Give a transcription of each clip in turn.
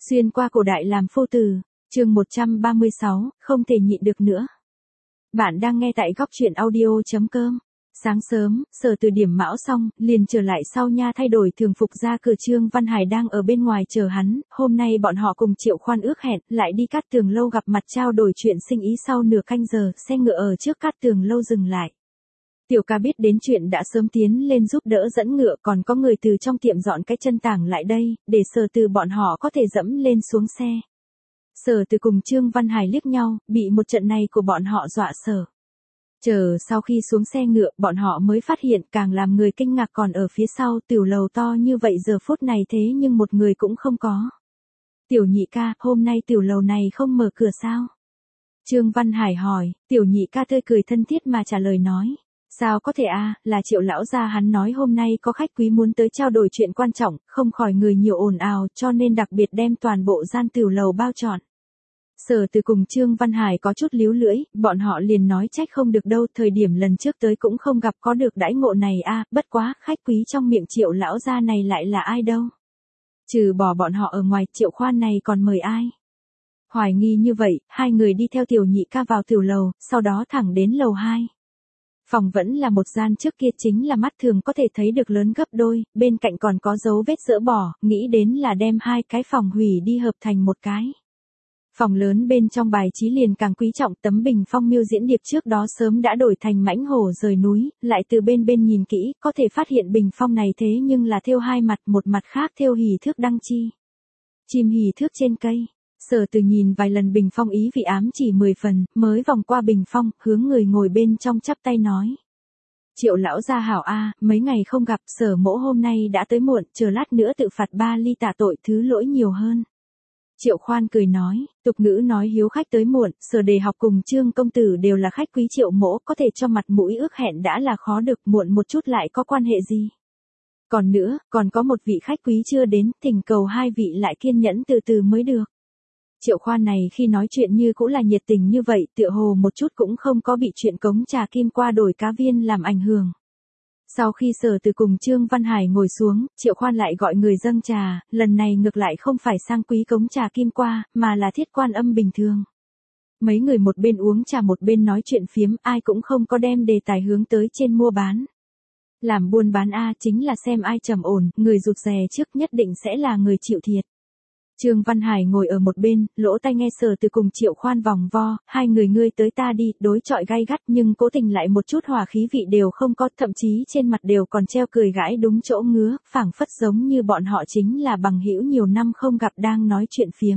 Xuyên qua cổ đại làm phu tử, chương 136, không thể nhịn được nữa. Bạn đang nghe tại góc truyện audio.com. Sáng sớm, Sở Từ điểm mão xong, liền trở lại sau nha thay đổi thường phục ra cửa. Trương Văn Hải đang ở bên ngoài chờ hắn, hôm nay bọn họ cùng Triệu Khoan ước hẹn, lại đi Cát Tường Lâu gặp mặt trao đổi chuyện sinh ý. Sau nửa canh giờ, xe ngựa ở trước Cát Tường Lâu dừng lại. Tiểu ca biết đến chuyện đã sớm tiến lên giúp đỡ dẫn ngựa, còn có người từ trong tiệm dọn cái chân tảng lại đây, để Sở Từ bọn họ có thể dẫm lên xuống xe. Sở Từ cùng Trương Văn Hải liếc nhau, bị một trận này của bọn họ dọa sợ. Chờ sau khi xuống xe ngựa, bọn họ mới phát hiện càng làm người kinh ngạc còn ở phía sau. Tiểu lầu to như vậy giờ phút này thế nhưng một người cũng không có. Tiểu nhị ca, hôm nay tiểu lầu này không mở cửa sao? Trương Văn Hải hỏi. Tiểu nhị ca tươi cười thân thiết mà trả lời nói. Sao có thể là Triệu lão gia, hắn nói hôm nay có khách quý muốn tới trao đổi chuyện quan trọng, không khỏi người nhiều ồn ào, cho nên đặc biệt đem toàn bộ gian tiểu lầu bao trọn. Sở Từ cùng Trương Văn Hải có chút líu lưỡi, bọn họ liền nói trách không được đâu, thời điểm lần trước tới cũng không gặp có được đãi ngộ này bất quá, khách quý trong miệng Triệu lão gia này lại là ai đâu? Trừ bỏ bọn họ ở ngoài, Triệu Khoan này còn mời ai? Hoài nghi như vậy, hai người đi theo tiểu nhị ca vào tiểu lầu, sau đó thẳng đến lầu 2. Phòng vẫn là một gian trước kia chính là mắt thường có thể thấy được lớn gấp đôi, bên cạnh còn có dấu vết dỡ bỏ, nghĩ đến là đem hai cái phòng hủy đi hợp thành một cái. Phòng lớn bên trong bài trí liền càng quý trọng, tấm bình phong miêu diễn điệp trước đó sớm đã đổi thành mãnh hổ rời núi, lại từ bên nhìn kỹ, có thể phát hiện bình phong này thế nhưng là thêu hai mặt, một mặt khác thêu hỉ thước đăng chi. Chim hỉ thước trên cây. Sở Từ nhìn vài lần bình phong ý vị ám chỉ 10 phần, mới vòng qua bình phong, hướng người ngồi bên trong chắp tay nói. Triệu lão gia hảo mấy ngày không gặp, Sở mỗ hôm nay đã tới muộn, chờ lát nữa tự phạt 3 ly tạ tội, thứ lỗi nhiều hơn. Triệu Khoan cười nói, tục ngữ nói hiếu khách tới muộn, Sở Đề Học cùng Trương công tử đều là khách quý Triệu mỗ, có thể cho mặt mũi ước hẹn đã là khó được, muộn một chút lại có quan hệ gì. Còn nữa, còn có một vị khách quý chưa đến, thỉnh cầu hai vị lại kiên nhẫn từ từ mới được. Triệu Khoan này khi nói chuyện như cũng là nhiệt tình như vậy, tựa hồ một chút cũng không có bị chuyện cống trà kim qua đổi cá viên làm ảnh hưởng. Sau khi Sở Từ cùng Trương Văn Hải ngồi xuống, Triệu Khoan lại gọi người dâng trà, lần này ngược lại không phải sang quý cống trà kim qua, mà là thiết quan âm bình thường. Mấy người một bên uống trà một bên nói chuyện phiếm, ai cũng không có đem đề tài hướng tới trên mua bán. Làm buôn bán chính là xem ai trầm ổn, người rụt rè trước nhất định sẽ là người chịu thiệt. Trương Văn Hải ngồi ở một bên, lỗ tai nghe Sở Từ cùng Triệu Khoan vòng vo, hai người ngươi tới ta đi, đối chọi gay gắt nhưng cố tình lại một chút hòa khí vị đều không có, thậm chí trên mặt đều còn treo cười gãi đúng chỗ ngứa, phảng phất giống như bọn họ chính là bằng hữu nhiều năm không gặp đang nói chuyện phiếm.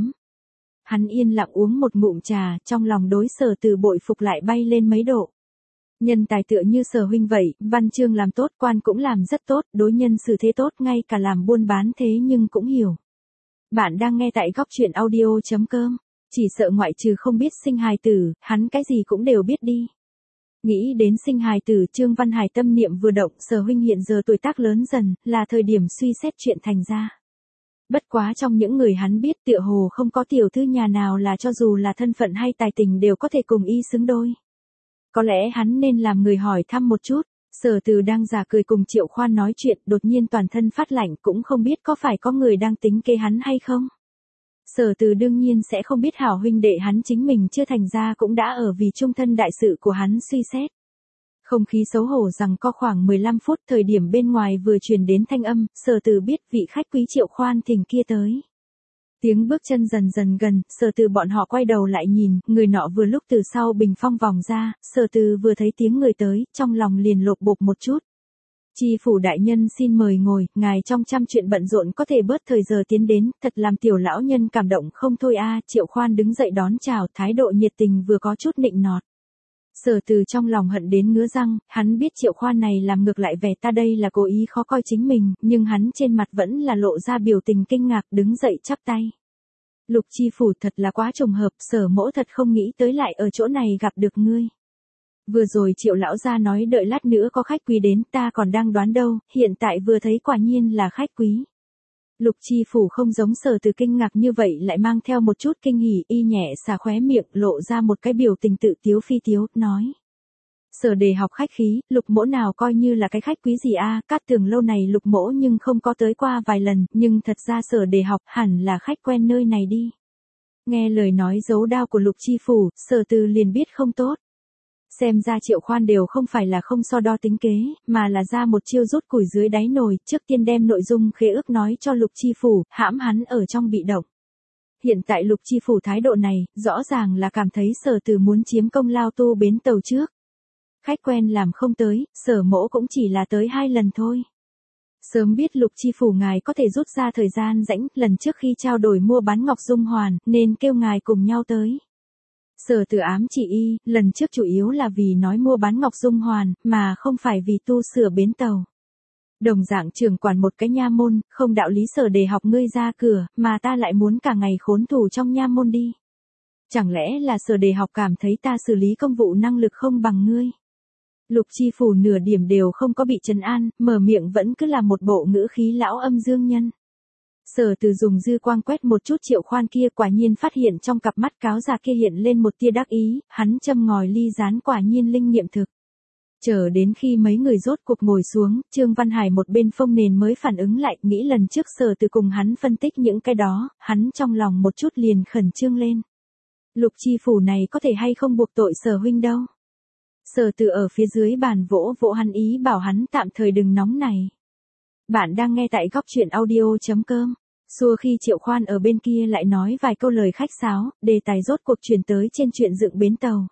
Hắn yên lặng uống một ngụm trà, trong lòng đối Sở Từ bội phục lại bay lên mấy độ. Nhân tài tựa như Sở huynh vậy, văn chương làm tốt, quan cũng làm rất tốt, đối nhân xử thế tốt, ngay cả làm buôn bán thế nhưng cũng hiểu. Bạn đang nghe tại góc truyện audio.com. Chỉ sợ ngoại trừ không biết sinh hài tử, hắn cái gì cũng đều biết đi. Nghĩ đến sinh hài tử, Trương Văn Hải tâm niệm vừa động, Sở huynh hiện giờ tuổi tác lớn dần, là thời điểm suy xét chuyện thành ra. Bất quá trong những người hắn biết tựa hồ không có tiểu thư nhà nào là cho dù là thân phận hay tài tình đều có thể cùng y xứng đôi. Có lẽ hắn nên làm người hỏi thăm một chút. Sở Từ đang giả cười cùng Triệu Khoan nói chuyện, đột nhiên toàn thân phát lạnh, cũng không biết có phải có người đang tính kế hắn hay không. Sở Từ đương nhiên sẽ không biết hảo huynh đệ hắn chính mình chưa thành ra cũng đã ở vì trung thân đại sự của hắn suy xét. Không khí xấu hổ rằng có khoảng 15 phút, thời điểm bên ngoài vừa truyền đến thanh âm, Sở Từ biết vị khách quý Triệu Khoan thỉnh kia tới. Tiếng bước chân dần dần gần, Sở Từ bọn họ quay đầu lại nhìn, người nọ vừa lúc từ sau bình phong vòng ra, Sở Từ vừa thấy tiếng người tới, trong lòng liền lột bột một chút. Tri phủ đại nhân xin mời ngồi, ngài trong trăm chuyện bận rộn có thể bớt thời giờ tiến đến, thật làm tiểu lão nhân cảm động không thôi Triệu Khoan đứng dậy đón chào, thái độ nhiệt tình vừa có chút nịnh nọt. Sở Từ trong lòng hận đến ngứa răng, hắn biết Triệu Khoan này làm ngược lại vẻ ta đây là cố ý khó coi chính mình, nhưng hắn trên mặt vẫn là lộ ra biểu tình kinh ngạc, đứng dậy chắp tay. Lục chi phủ thật là quá trùng hợp, Sở mỗ thật không nghĩ tới lại ở chỗ này gặp được ngươi. Vừa rồi Triệu lão gia nói đợi lát nữa có khách quý đến, ta còn đang đoán đâu, hiện tại vừa thấy quả nhiên là khách quý. Lục chi phủ không giống Sở Từ kinh ngạc như vậy, lại mang theo một chút kinh hỉ, y nhẹ xả khóe miệng, lộ ra một cái biểu tình tự tiếu phi tiếu, nói. Sở Đề Học khách khí, Lục Mỗ nào coi như là cái khách quý gì a, Cát Tường lâu này Lục Mỗ nhưng không có tới qua vài lần, nhưng thật ra Sở Đề Học hẳn là khách quen nơi này đi. Nghe lời nói giấu đao của Lục Chi Phủ, Sở Từ liền biết không tốt. Xem ra Triệu Khoan đều không phải là không so đo tính kế, mà là ra một chiêu rút củi dưới đáy nồi, trước tiên đem nội dung khế ước nói cho Lục Chi Phủ, hãm hắn ở trong bị động. Hiện tại Lục Chi Phủ thái độ này, rõ ràng là cảm thấy Sở Từ muốn chiếm công lao tu bến tàu trước. Khách quen làm không tới, Sở Mỗ cũng chỉ là tới 2 lần thôi. Sớm biết Lục Chi Phủ ngài có thể rút ra thời gian rảnh, lần trước khi trao đổi mua bán Ngọc Dung Hoàn, nên kêu ngài cùng nhau tới. Sở Từ ám chỉ y, lần trước chủ yếu là vì nói mua bán Ngọc Dung Hoàn, mà không phải vì tu sửa bến tàu. Đồng dạng trưởng quản một cái nha môn, không đạo lý Sở Đề Học ngươi ra cửa, mà ta lại muốn cả ngày khốn tù trong nha môn đi. Chẳng lẽ là Sở Đề Học cảm thấy ta xử lý công vụ năng lực không bằng ngươi? Lục Chi Phủ nửa điểm đều không có bị trấn an, mở miệng vẫn cứ là một bộ ngữ khí lão âm dương nhân. Sở Từ dùng dư quang quét một chút Triệu Khoan kia, quả nhiên phát hiện trong cặp mắt cáo già kia hiện lên một tia đắc ý, hắn châm ngòi ly rán quả nhiên linh nghiệm thực. Chờ đến khi mấy người rốt cuộc ngồi xuống, Trương Văn Hải một bên phông nền mới phản ứng lại, nghĩ lần trước Sở Từ cùng hắn phân tích những cái đó, hắn trong lòng một chút liền khẩn trương lên. Lục Chi Phủ này có thể hay không buộc tội Sở huynh đâu. Sở Từ ở phía dưới bàn vỗ vỗ hắn, ý bảo hắn tạm thời đừng nóng này. Bạn đang nghe tại góc truyện audio.com. Xua khi Triệu Khoan ở bên kia lại nói vài câu lời khách sáo, đề tài rốt cuộc chuyển tới trên chuyện dựng bến tàu.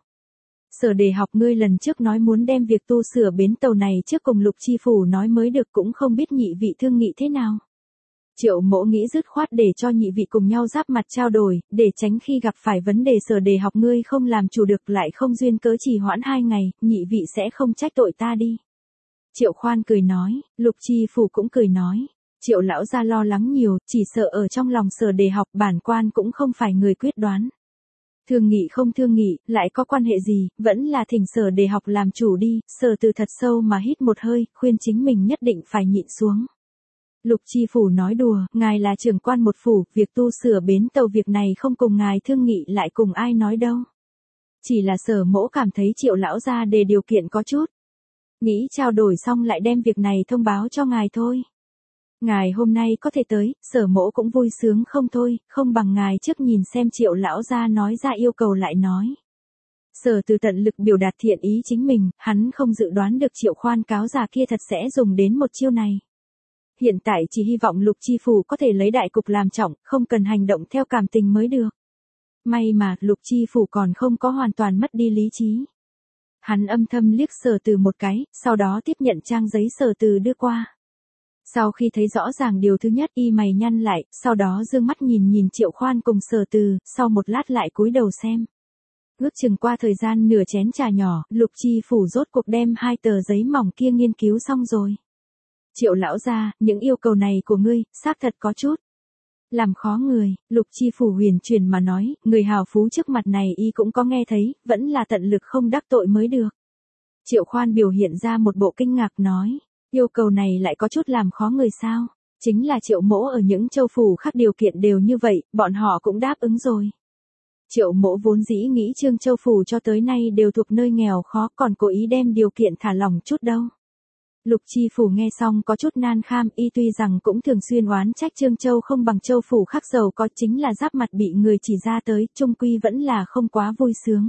Sở Đề Học ngươi lần trước nói muốn đem việc tu sửa bến tàu này trước cùng Lục Chi Phủ nói mới được, cũng không biết nhị vị thương nghị thế nào. Triệu Mỗ nghĩ dứt khoát để cho nhị vị cùng nhau giáp mặt trao đổi, để tránh khi gặp phải vấn đề Sở Đề Học ngươi không làm chủ được lại không duyên cớ trì hoãn 2 ngày, nhị vị sẽ không trách tội ta đi. Triệu Khoan cười nói, Lục Chi Phủ cũng cười nói. Triệu lão gia lo lắng nhiều, chỉ sợ ở trong lòng Sở Đề Học bản quan cũng không phải người quyết đoán. Thương nghị không thương nghị, lại có quan hệ gì, vẫn là thỉnh Sở Đề Học làm chủ đi. Sở Từ thật sâu mà hít một hơi, khuyên chính mình nhất định phải nhịn xuống. Lục Chi Phủ nói đùa, ngài là trưởng quan một phủ, việc tu sửa bến tàu việc này không cùng ngài thương nghị lại cùng ai nói đâu. Chỉ là Sở Mỗ cảm thấy Triệu lão gia đề điều kiện có chút. Nghĩ trao đổi xong lại đem việc này thông báo cho ngài thôi. Ngài hôm nay có thể tới, Sở Mỗ cũng vui sướng không thôi, không bằng ngài trước nhìn xem Triệu lão gia nói ra yêu cầu lại nói. Sở Từ tận lực biểu đạt thiện ý chính mình, hắn không dự đoán được Triệu Khoan cáo già kia thật sẽ dùng đến một chiêu này. Hiện tại chỉ hy vọng Lục Chi Phủ có thể lấy đại cục làm trọng, không cần hành động theo cảm tình mới được. May mà Lục Chi Phủ còn không có hoàn toàn mất đi lý trí. Hắn âm thầm liếc Sở Từ một cái, sau đó tiếp nhận trang giấy Sở Từ đưa qua. Sau khi thấy rõ ràng điều thứ nhất, y mày nhăn lại, sau đó dương mắt nhìn nhìn Triệu Khoan cùng Sở Từ, sau một lát lại cúi đầu xem. Ước chừng qua thời gian nửa chén trà nhỏ, Lục Chi Phủ rốt cuộc đem 2 tờ giấy mỏng kia nghiên cứu xong rồi. Triệu lão gia, những yêu cầu này của ngươi, xác thật có chút làm khó người. Lục Chi Phủ huyền chuyển mà nói, người hào phú trước mặt này y cũng có nghe thấy, vẫn là tận lực không đắc tội mới được. Triệu Khoan biểu hiện ra một bộ kinh ngạc nói, yêu cầu này lại có chút làm khó người sao? Chính là Triệu Mỗ ở những châu phủ khác điều kiện đều như vậy, bọn họ cũng đáp ứng rồi. Triệu Mỗ vốn dĩ nghĩ Trương Châu phủ cho tới nay đều thuộc nơi nghèo khó, còn cố ý đem điều kiện thả lỏng chút đâu. Lục Chi Phủ nghe xong có chút nan kham, y tuy rằng cũng thường xuyên oán trách Trương Châu không bằng châu phủ khác giàu có, chính là giáp mặt bị người chỉ ra tới, chung quy vẫn là không quá vui sướng.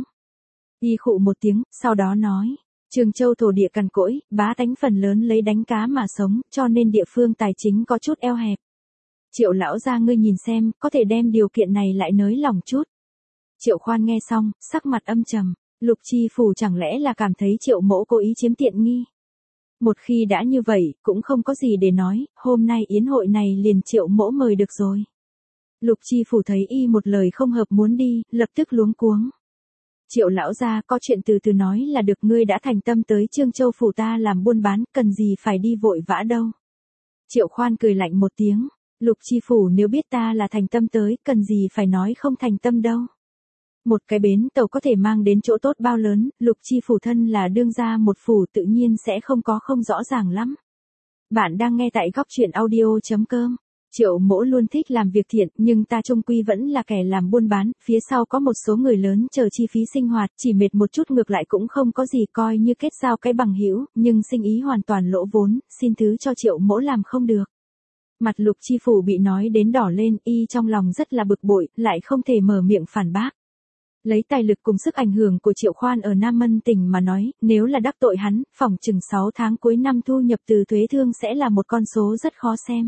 Y khụ một tiếng, sau đó nói, Trương Châu thổ địa cằn cỗi, bá tánh phần lớn lấy đánh cá mà sống, cho nên địa phương tài chính có chút eo hẹp. Triệu lão gia ngươi nhìn xem, có thể đem điều kiện này lại nới lỏng chút. Triệu Khoan nghe xong, sắc mặt âm trầm, Lục Chi Phủ chẳng lẽ là cảm thấy Triệu Mỗ cố ý chiếm tiện nghi. Một khi đã như vậy, cũng không có gì để nói, hôm nay yến hội này liền Triệu Mỗ mời được rồi. Lục Chi Phủ thấy y một lời không hợp muốn đi, lập tức luống cuống. Triệu lão gia, có chuyện từ từ nói là được, ngươi đã thành tâm tới Trương Châu phủ ta làm buôn bán, cần gì phải đi vội vã đâu. Triệu Khoan cười lạnh một tiếng, Lục Chi Phủ nếu biết ta là thành tâm tới, cần gì phải nói không thành tâm đâu. Một cái bến tàu có thể mang đến chỗ tốt bao lớn, Lục Chi Phủ thân là đương gia một phủ tự nhiên sẽ không rõ ràng lắm. Bạn đang nghe tại góc truyện audio.com. Triệu Mỗ luôn thích làm việc thiện, nhưng ta chung quy vẫn là kẻ làm buôn bán, phía sau có một số người lớn chờ chi phí sinh hoạt, chỉ mệt một chút ngược lại cũng không có gì coi như kết giao cái bằng hữu, nhưng sinh ý hoàn toàn lỗ vốn, xin thứ cho Triệu Mỗ làm không được. Mặt Lục Chi Phủ bị nói đến đỏ lên, y trong lòng rất là bực bội, lại không thể mở miệng phản bác. Lấy tài lực cùng sức ảnh hưởng của Triệu Khoan ở Nam Mân tỉnh mà nói, nếu là đắc tội hắn, phỏng chừng 6 tháng cuối năm thu nhập từ thuế thương sẽ là một con số rất khó xem.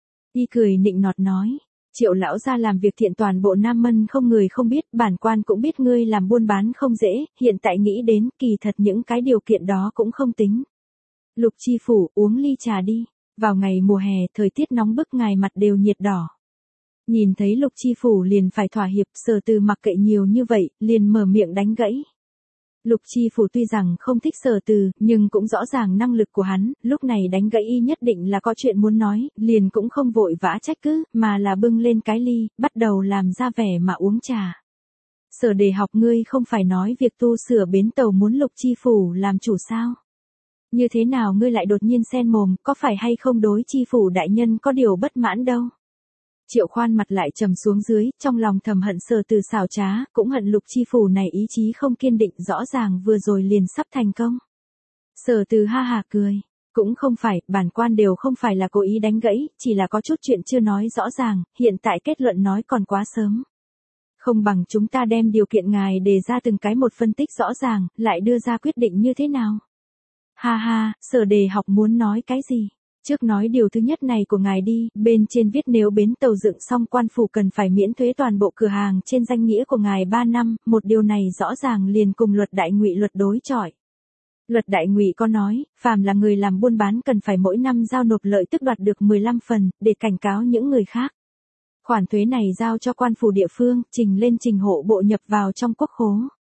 Y cười nịnh nọt nói, Triệu lão gia làm việc thiện toàn bộ Nam Mân không người không biết, bản quan cũng biết ngươi làm buôn bán không dễ, hiện tại nghĩ đến, kỳ thật những cái điều kiện đó cũng không tính. Lục Chi Phủ, uống ly trà đi, vào ngày mùa hè, thời tiết nóng bức ngài mặt đều nhiệt đỏ. Nhìn thấy Lục Chi Phủ liền phải thỏa hiệp, Sở Từ mặc kệ nhiều như vậy, liền mở miệng đánh gãy. Lục Chi Phủ tuy rằng không thích Sở Từ, nhưng cũng rõ ràng năng lực của hắn, lúc này đánh gãy y nhất định là có chuyện muốn nói, liền cũng không vội vã trách cứ, mà là bưng lên cái ly, bắt đầu làm ra vẻ mà uống trà. Sở Đề Học, ngươi không phải nói việc tu sửa bến tàu muốn Lục Chi Phủ làm chủ sao? Như thế nào ngươi lại đột nhiên xen mồm, có phải hay không đối Chi Phủ đại nhân có điều bất mãn đâu? Triệu Khoan mặt lại trầm xuống dưới, trong lòng thầm hận Sở Từ xảo trá, cũng hận Lục Chi Phủ này ý chí không kiên định, rõ ràng vừa rồi liền sắp thành công. Sở Từ ha hà cười, cũng không phải, bản quan đều không phải là cố ý đánh gãy, chỉ là có chút chuyện chưa nói rõ ràng, hiện tại kết luận nói còn quá sớm. Không bằng chúng ta đem điều kiện ngài đề ra từng cái một phân tích rõ ràng, lại đưa ra quyết định như thế nào. Ha ha, Sở Đề Học muốn nói cái gì? Trước nói điều thứ nhất này của ngài đi, bên trên viết nếu bến tàu dựng xong quan phủ cần phải miễn thuế toàn bộ cửa hàng trên danh nghĩa của ngài 3 năm, một điều này rõ ràng liền cùng luật đại ngụy luật đối chọi. Luật đại ngụy có nói, phàm là người làm buôn bán cần phải mỗi năm giao nộp lợi tức đoạt được 15 phần, để cảnh cáo những người khác. Khoản thuế này giao cho quan phủ địa phương, trình lên trình hộ bộ nhập vào trong quốc khố.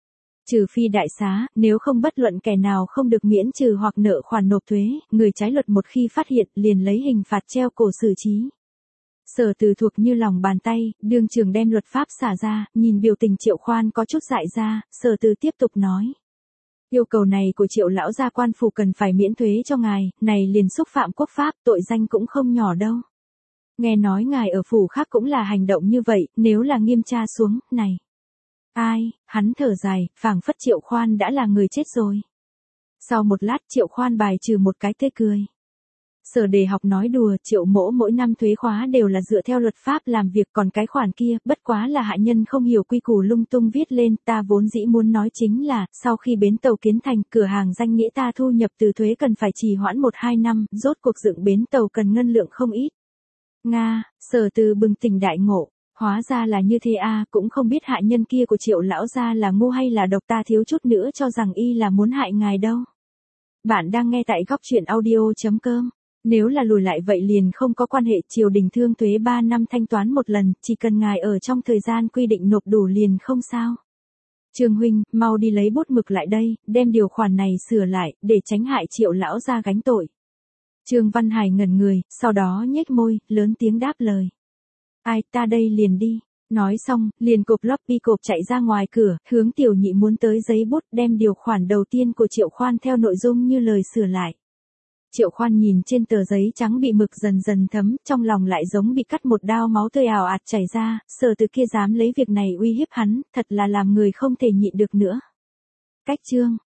Trừ phi đại xá, nếu không bất luận kẻ nào không được miễn trừ hoặc nợ khoản nộp thuế, người trái luật một khi phát hiện liền lấy hình phạt treo cổ xử trí. Sở Từ thuộc như lòng bàn tay, đương trường đem luật pháp xả ra, nhìn biểu tình Triệu Khoan có chút dại ra, Sở Từ tiếp tục nói. Yêu cầu này của Triệu lão gia quan phủ cần phải miễn thuế cho ngài, này liền xúc phạm quốc pháp, tội danh cũng không nhỏ đâu. Nghe nói ngài ở phủ khác cũng là hành động như vậy, nếu là nghiêm tra xuống, này. Ai, hắn thở dài, phảng phất Triệu Khoan đã là người chết rồi. Sau một lát Triệu Khoan bài trừ một cái tê cười. Sở Đề Học nói đùa, Triệu Mỗ mỗi năm thuế khóa đều là dựa theo luật pháp làm việc, còn cái khoản kia, bất quá là hạ nhân không hiểu quy củ lung tung viết lên, ta vốn dĩ muốn nói chính là, sau khi bến tàu kiến thành, cửa hàng danh nghĩa ta thu nhập từ thuế cần phải trì hoãn 1-2 năm, rốt cuộc dựng bến tàu cần ngân lượng không ít. Nga, Sở Từ bừng tỉnh đại ngộ. Hóa ra là như thế a, cũng không biết hạ nhân kia của Triệu lão gia là ngu hay là độc, ta thiếu chút nữa cho rằng y là muốn hại ngài đâu. Bạn đang nghe tại góc truyện audio.com. Nếu là lùi lại vậy liền không có quan hệ, triều đình thương thuế 3 năm thanh toán một lần, chỉ cần ngài ở trong thời gian quy định nộp đủ liền không sao. Trương huynh, mau đi lấy bút mực lại đây, đem điều khoản này sửa lại, để tránh hại Triệu lão gia gánh tội. Trương Văn Hải ngẩn người, sau đó nhếch môi, lớn tiếng đáp lời. Ai, ta đây liền đi. Nói xong, liền cộp lóp bi cộp chạy ra ngoài cửa, hướng Tiểu Nhị muốn tới giấy bút đem điều khoản đầu tiên của Triệu Khoan theo nội dung như lời sửa lại. Triệu Khoan nhìn trên tờ giấy trắng bị mực dần dần thấm, trong lòng lại giống bị cắt một đao, máu tươi ào ạt chảy ra, Sở Từ kia dám lấy việc này uy hiếp hắn, thật là làm người không thể nhịn được nữa. Cách chương